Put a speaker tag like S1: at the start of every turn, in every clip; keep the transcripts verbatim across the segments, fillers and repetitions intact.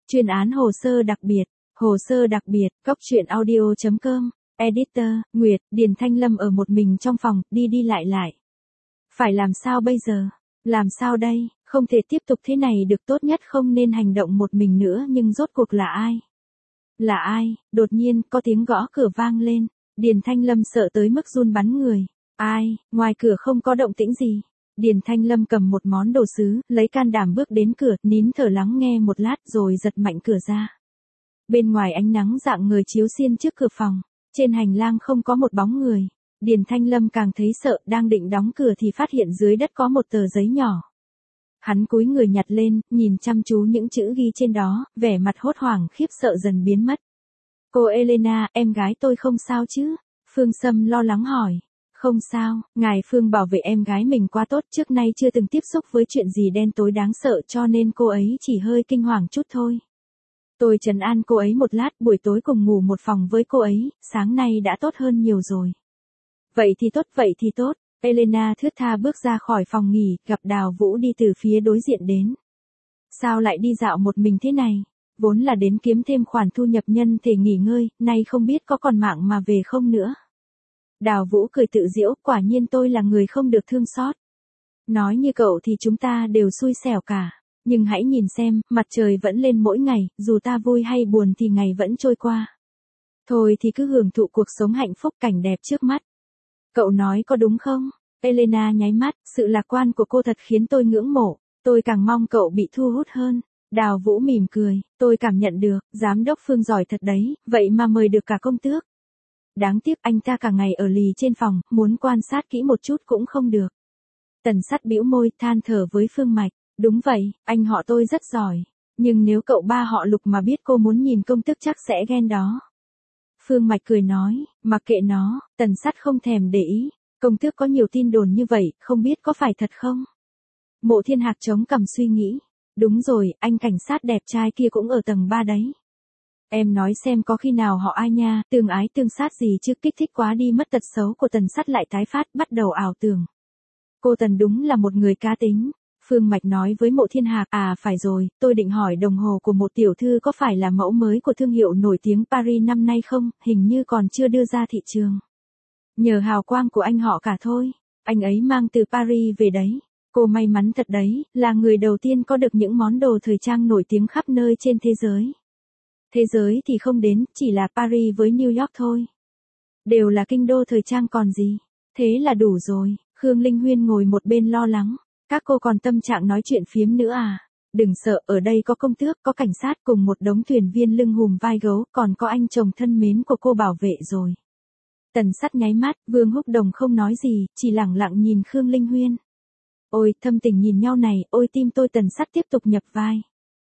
S1: Chuyên án hồ sơ đặc biệt, hồ sơ đặc biệt, cốc truyện audio chấm com, editor, Nguyệt, Điền Thanh Lâm ở một mình trong phòng, đi đi lại lại. Phải làm sao bây giờ? Làm sao đây? Không thể tiếp tục thế này được, tốt nhất không nên hành động một mình nữa, nhưng rốt cuộc là ai? Là ai? Đột nhiên, có tiếng gõ cửa vang lên. Điền Thanh Lâm sợ tới mức run bắn người. Ai? Ngoài cửa không có động tĩnh gì. Điền Thanh Lâm cầm một món đồ sứ, lấy can đảm bước đến cửa, nín thở lắng nghe một lát rồi giật mạnh cửa ra. Bên ngoài ánh nắng rạng ngời chiếu xiên trước cửa phòng, trên hành lang không có một bóng người. Điền Thanh Lâm càng thấy sợ, đang định đóng cửa thì phát hiện dưới đất có một tờ giấy nhỏ. Hắn cúi người nhặt lên, nhìn chăm chú những chữ ghi trên đó, vẻ mặt hốt hoảng khiếp sợ dần biến mất. Cô Elena, em gái tôi không sao chứ? Phương Sâm lo lắng hỏi. Không sao, ngài Phương bảo vệ em gái mình quá tốt, trước nay chưa từng tiếp xúc với chuyện gì đen tối đáng sợ cho nên cô ấy chỉ hơi kinh hoàng chút thôi. Tôi trấn an cô ấy một lát, buổi tối cùng ngủ một phòng với cô ấy, sáng nay đã tốt hơn nhiều rồi. Vậy thì tốt, vậy thì tốt. Elena thướt tha bước ra khỏi phòng nghỉ, gặp Đào Vũ đi từ phía đối diện đến. Sao lại đi dạo một mình thế này? Vốn là đến kiếm thêm khoản thu nhập nhân thể nghỉ ngơi, nay không biết có còn mạng mà về không nữa. Đào Vũ cười tự giễu, quả nhiên tôi là người không được thương xót. Nói như cậu thì chúng ta đều xui xẻo cả. Nhưng hãy nhìn xem, mặt trời vẫn lên mỗi ngày, dù ta vui hay buồn thì ngày vẫn trôi qua. Thôi thì cứ hưởng thụ cuộc sống hạnh phúc, cảnh đẹp trước mắt. Cậu nói có đúng không? Elena nháy mắt, sự lạc quan của cô thật khiến tôi ngưỡng mộ. Tôi càng mong cậu bị thu hút hơn. Đào Vũ mỉm cười, tôi cảm nhận được, giám đốc Phương giỏi thật đấy, vậy mà mời được cả công tước. Đáng tiếc anh ta cả ngày ở lì trên phòng, muốn quan sát kỹ một chút cũng không được. Tần Sắt bĩu môi, than thở với Phương Mạch. Đúng vậy, anh họ tôi rất giỏi. Nhưng nếu cậu ba họ Lục mà biết cô muốn nhìn công tước chắc sẽ ghen đó. Phương Mạch cười nói, mặc kệ nó, Tần Sắt không thèm để ý. Công tước có nhiều tin đồn như vậy, không biết có phải thật không? Mộ Thiên Hạc chống cằm suy nghĩ. Đúng rồi, anh cảnh sát đẹp trai kia cũng ở tầng ba đấy. Em nói xem có khi nào họ ai nha, tương ái tương sát gì chứ, kích thích quá đi mất, tật xấu của Tần Sắt lại tái phát, bắt đầu ảo tưởng. Cô Tần đúng là một người cá tính. Phương Mạch nói với Mộ Thiên Hạc, à phải rồi, tôi định hỏi đồng hồ của một tiểu thư có phải là mẫu mới của thương hiệu nổi tiếng Paris năm nay không, hình như còn chưa đưa ra thị trường. Nhờ hào quang của anh họ cả thôi, anh ấy mang từ Paris về đấy. Cô may mắn thật đấy, là người đầu tiên có được những món đồ thời trang nổi tiếng khắp nơi trên thế giới. Thế giới thì không đến, chỉ là Paris với New York thôi. Đều là kinh đô thời trang còn gì. Thế là đủ rồi. Khương Linh Huyên ngồi một bên lo lắng. Các cô còn tâm trạng nói chuyện phiếm nữa à? Đừng sợ, ở đây có công tước, có cảnh sát cùng một đống thuyền viên lưng hùm vai gấu, còn có anh chồng thân mến của cô bảo vệ rồi. Tần Sắt nháy mắt, Vương Húc Đồng không nói gì, chỉ lẳng lặng nhìn Khương Linh Huyên. Ôi, thâm tình nhìn nhau này, ôi tim tôi. Tần Sắt tiếp tục nhập vai.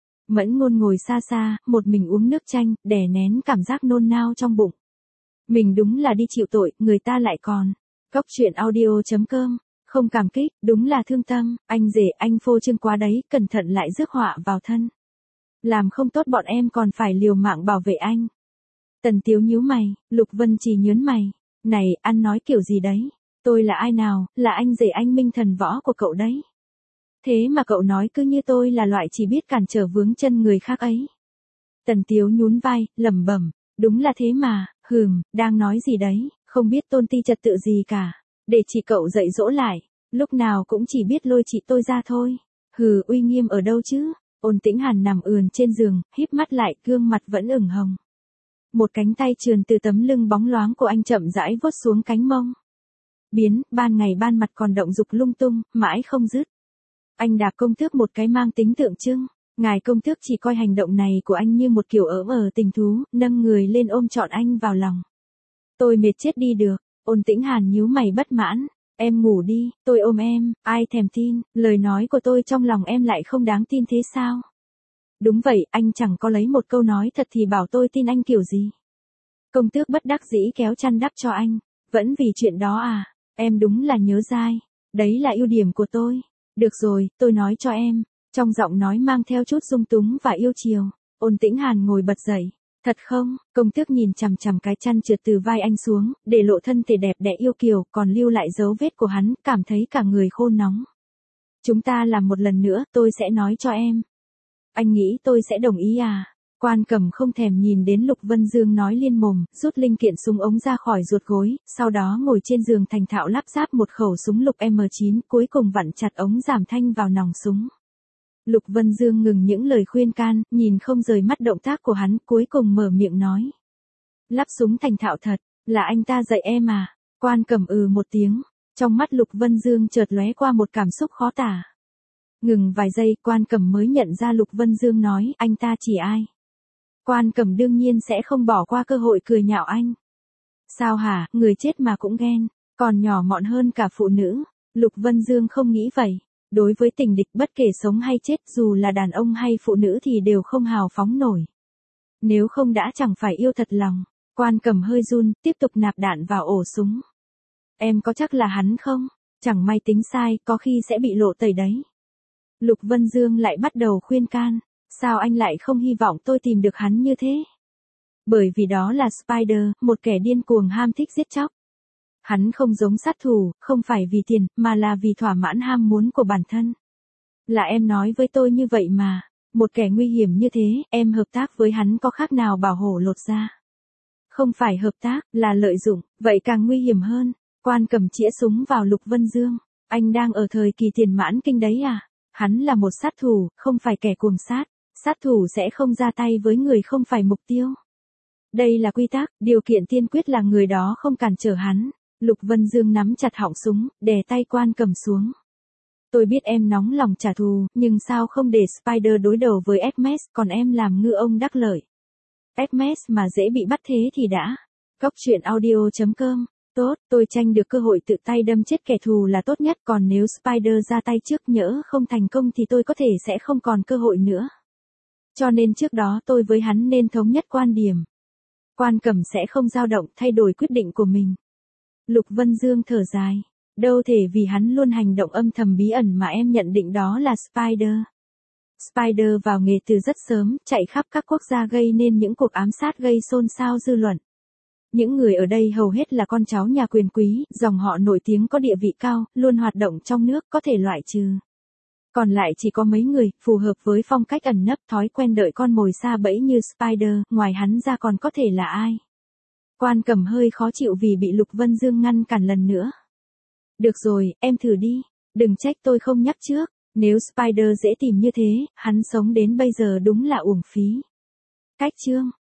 S1: Mẫn Ngôn ngồi xa xa, một mình uống nước chanh, đè nén cảm giác nôn nao trong bụng. Mình đúng là đi chịu tội, người ta lại còn. Cốc truyện audio chấm com, không cảm kích, đúng là thương tâm, anh rể anh phô trương quá đấy, cẩn thận lại rước họa vào thân. Làm không tốt bọn em còn phải liều mạng bảo vệ anh. Tần Tiếu nhíu mày, Lục Vân Trì nhớn mày. Này, ăn nói kiểu gì đấy? Tôi là ai nào, là anh rể anh Minh Thần Võ của cậu đấy. Thế mà cậu nói cứ như tôi là loại chỉ biết cản trở vướng chân người khác ấy. Tần Tiếu nhún vai, lẩm bẩm, đúng là thế mà, hừm, đang nói gì đấy, không biết tôn ti trật tự gì cả. Để chị cậu dạy dỗ lại, lúc nào cũng chỉ biết lôi chị tôi ra thôi. Hừ, uy nghiêm ở đâu chứ? Ôn Tĩnh Hàn nằm ườn trên giường, híp mắt lại, gương mặt vẫn ửng hồng. Một cánh tay trườn từ tấm lưng bóng loáng của anh chậm rãi vuốt xuống cánh mông. Biến, ban ngày ban mặt còn động dục lung tung, mãi không dứt. Anh đạp công tước một cái mang tính tượng trưng. Ngài công tước chỉ coi hành động này của anh như một kiểu ỡm ở tình thú, nâng người lên ôm trọn anh vào lòng. Tôi mệt chết đi được. Ôn Tĩnh Hàn nhíu mày bất mãn. Em ngủ đi, tôi ôm em, ai thèm tin, lời nói của tôi trong lòng em lại không đáng tin thế sao? Đúng vậy, anh chẳng có lấy một câu nói thật thì bảo tôi tin anh kiểu gì. Công tước bất đắc dĩ kéo chăn đắp cho anh. Vẫn vì chuyện đó à? Em đúng là nhớ dai. Đấy là ưu điểm của tôi. Được rồi, tôi nói cho em. Trong giọng nói mang theo chút dung túng và yêu chiều. Ôn Tĩnh Hàn ngồi bật dậy. Thật không? Công tước nhìn chằm chằm cái chăn trượt từ vai anh xuống, để lộ thân thể đẹp đẽ yêu kiều, còn lưu lại dấu vết của hắn, cảm thấy cả người khô nóng. Chúng ta làm một lần nữa, tôi sẽ nói cho em. Anh nghĩ tôi sẽ đồng ý à? Quan Cẩm không thèm nhìn đến Lục Vân Dương nói liên mồm, rút linh kiện súng ống ra khỏi ruột gối, sau đó ngồi trên giường thành thạo lắp ráp một khẩu súng lục M chín, cuối cùng vặn chặt ống giảm thanh vào nòng súng. Lục Vân Dương ngừng những lời khuyên can, nhìn không rời mắt động tác của hắn, cuối cùng mở miệng nói. Lắp súng thành thạo thật, là anh ta dạy em à? Quan Cẩm ừ một tiếng, trong mắt Lục Vân Dương chợt lóe qua một cảm xúc khó tả. Ngừng vài giây, Quan Cẩm mới nhận ra Lục Vân Dương nói, anh ta chỉ ai? Quan Cẩm đương nhiên sẽ không bỏ qua cơ hội cười nhạo anh. Sao hả, người chết mà cũng ghen, còn nhỏ mọn hơn cả phụ nữ. Lục Vân Dương không nghĩ vậy. Đối với tình địch bất kể sống hay chết, dù là đàn ông hay phụ nữ thì đều không hào phóng nổi. Nếu không đã chẳng phải yêu thật lòng. Quan Cẩm hơi run, tiếp tục nạp đạn vào ổ súng. Em có chắc là hắn không? Chẳng may tính sai, có khi sẽ bị lộ tẩy đấy. Lục Vân Dương lại bắt đầu khuyên can. Sao anh lại không hy vọng tôi tìm được hắn như thế? Bởi vì đó là Spider, một kẻ điên cuồng ham thích giết chóc. Hắn không giống sát thủ, không phải vì tiền, mà là vì thỏa mãn ham muốn của bản thân. Là em nói với tôi như vậy mà. Một kẻ nguy hiểm như thế, em hợp tác với hắn có khác nào bảo hổ lột da? Không phải hợp tác, là lợi dụng, vậy càng nguy hiểm hơn. Quan Cẩm chĩa súng vào Lục Vân Dương. Anh đang ở thời kỳ tiền mãn kinh đấy à? Hắn là một sát thủ, không phải kẻ cuồng sát. Sát thủ sẽ không ra tay với người không phải mục tiêu. Đây là quy tắc, điều kiện tiên quyết là người đó không cản trở hắn. Lục Vân Dương nắm chặt họng súng, đè tay Quan Cẩm xuống. Tôi biết em nóng lòng trả thù, nhưng sao không để Spider đối đầu với Hermes, còn em làm ngư ông đắc lợi. Hermes mà dễ bị bắt thế thì đã. Cóc truyện audio chấm com. Tốt, tôi tranh được cơ hội tự tay đâm chết kẻ thù là tốt nhất, còn nếu Spider ra tay trước nhỡ không thành công thì tôi có thể sẽ không còn cơ hội nữa. Cho nên trước đó tôi với hắn nên thống nhất quan điểm. Quan Cẩm sẽ không dao động, thay đổi quyết định của mình. Lục Vân Dương thở dài. Đâu thể vì hắn luôn hành động âm thầm bí ẩn mà em nhận định đó là Spider. Spider vào nghề từ rất sớm, chạy khắp các quốc gia gây nên những cuộc ám sát gây xôn xao dư luận. Những người ở đây hầu hết là con cháu nhà quyền quý, dòng họ nổi tiếng có địa vị cao, luôn hoạt động trong nước, có thể loại trừ. Còn lại chỉ có mấy người, phù hợp với phong cách ẩn nấp, thói quen đợi con mồi xa bẫy như Spider, ngoài hắn ra còn có thể là ai. Quan Cẩm hơi khó chịu vì bị Lục Vân Dương ngăn cản lần nữa. Được rồi, em thử đi, đừng trách tôi không nhắc trước, nếu Spider dễ tìm như thế, hắn sống đến bây giờ đúng là uổng phí. Cách chương